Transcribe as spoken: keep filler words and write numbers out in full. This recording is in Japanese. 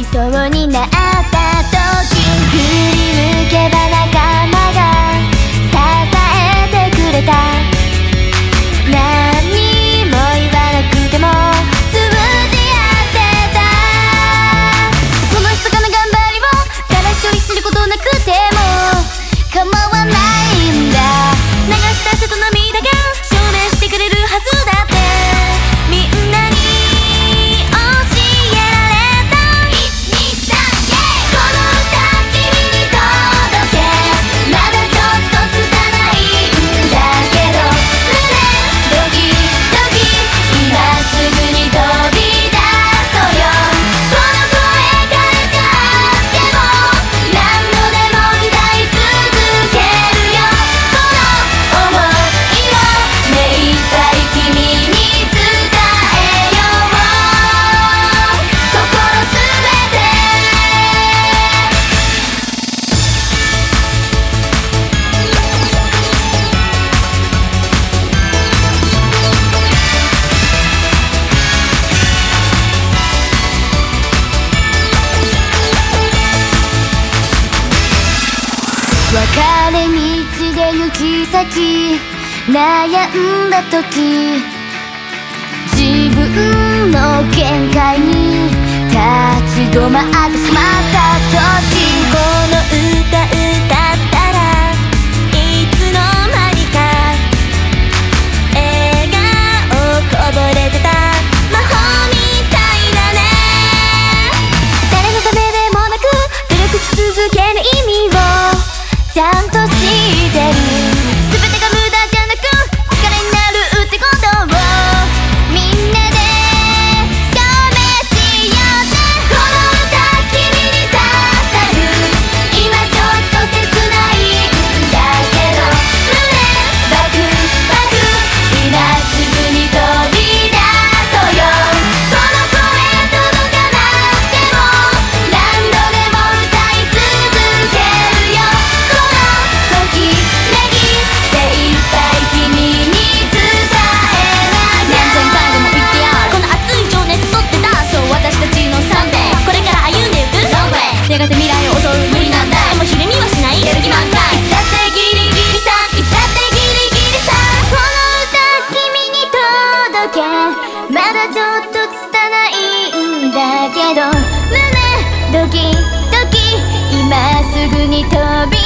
りそうになった時、振り向けば仲間が支えてくれた。何も言わなくても通じ合ってた。その密かな頑張りを誰一人知ることなくても構わないんだ。流した汗と涙が証明してくれるはずだって、みんなに教えられた。この歌君に届け、まだちょっと拙いんだけど、胸ドキドキ今すぐに飛び出そうよ。この声変えちゃっても何度でも歌い続けるよ。この想いを目いっぱい君に伝えよう。心すべて分かれ道で行き先悩んだ時、自分の限界に立ち止まってしまった時、この歌歌ったらいつの間にか笑顔こぼれてた魔法みたいだね。誰のためでもなく努力し続ける意味をちゃんと知ってる。全てが無駄じゃなく力になるってことをみんなで証明しようぜ。この歌君に刺さる、今ちょっと切ないんだけど、胸バクバク今すぐに飛び出そうよ。この声届かなくても何度でも歌い続けるよ。このときめき精一杯君に伝えなきゃ。何千回でも言ってやる、この熱い情熱とってダンスを私たちのサンデー、これから歩んでいくロングウェイ。やがて未来を襲う無理なんだ、でもひるみはしないやる気満タイ。いつだってギリギリさ、いつだってギリギリさ。この歌君に届け、まだちょっと拙いんだけど、胸ドキドキ今すぐに飛び